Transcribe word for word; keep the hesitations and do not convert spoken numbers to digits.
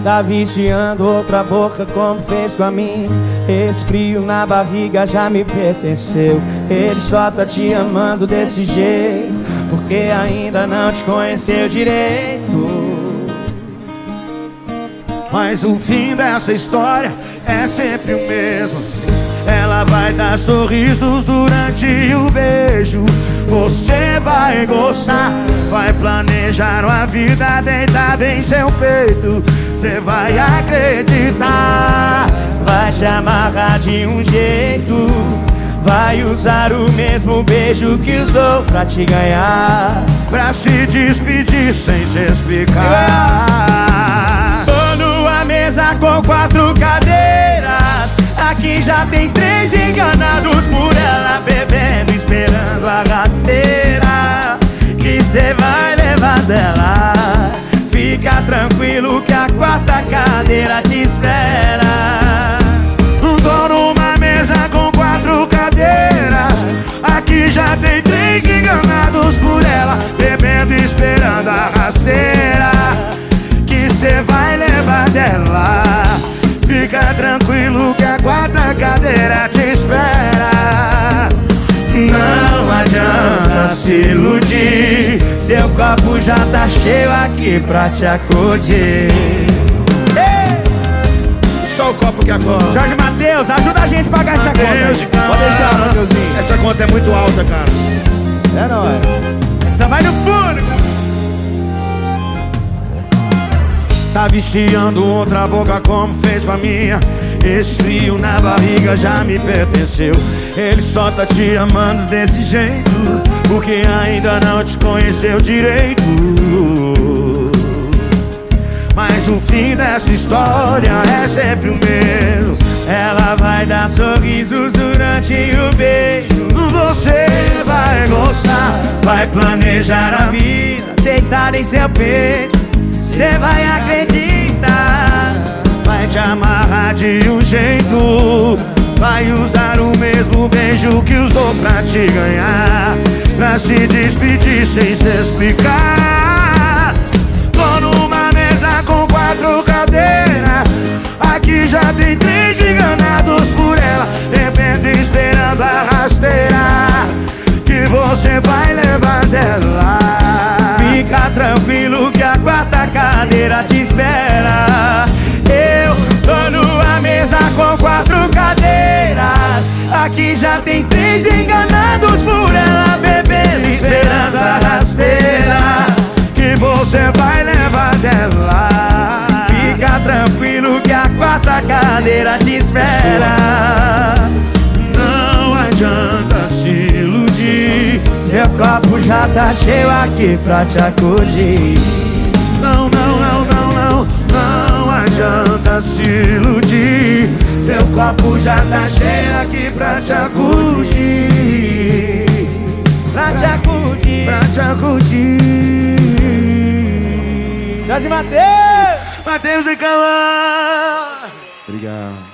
Tá viciando outra boca como fez com a minha. Esse frio na barriga já me pertenceu. Ele só tá te amando desse jeito porque ainda não te conheceu direito. Mas o fim dessa história é sempre o mesmo. Ela vai dar sorrisos durante o beijo. Você vai gostar, vai planejar uma vida deitada em seu peito. Você vai acreditar, vai te amarrar de um jeito, vai usar o mesmo beijo que usou pra te ganhar, pra se despedir sem se explicar. Tô numa mesa com quatro cadeiras, aqui já tem três enganados por ela, bebendo, esperando a rasteira que cê vai levar dela. Fica tranquilo que a quarta cadeira te espera. Tô numa mesa com quatro cadeiras, aqui já tem três enganados por ela, bebendo, esperando a rasteira que cê vai levar dela. Fica tranquilo que a quarta cadeira te espera. Não adianta se iludir, seu copo já tá cheio aqui pra te acudir. Só o copo que acorda. Jorge Mateus, ajuda a gente a pagar essa Mateus, conta. Pode deixar, Mateuzinho. Essa conta é muito alta, cara. É nóis. Essa vai no fundo. Tá viciando outra boca como fez com a minha. Esse frio na barriga já me pertenceu. Ele só tá te amando desse jeito porque ainda não te conheceu direito. Mas o fim dessa história é sempre o mesmo. Ela vai dar sorrisos durante o beijo. Você vai gostar, vai planejar a vida deitada em seu peito. Cê vai acreditar, vai te amarrar de um jeito, vai usar o mesmo beijo que usou pra te ganhar, pra se despedir sem se explicar. Tô numa mesa com quatro cadeiras, aqui já tem três enganados por ela, bebendo, esperando a rasteira que você vai levar dela. Fica tranquilo que a quarta cadeira te espera. Eu tô numa mesa com quatro cadeiras, aqui já tem três enganados por ela, bebendo, esperando a rasteira que você vai levar dela. Fica tranquilo que a quarta cadeira te espera. Não adianta se iludir, seu copo já tá cheio aqui pra te acudir. Não, não, não, não, não, não adianta se iludir, seu copo já tá cheio aqui pra te acudir. Pra te acudir, pra te acudir. Jorge Mateus, Mateus e Calão. Obrigado.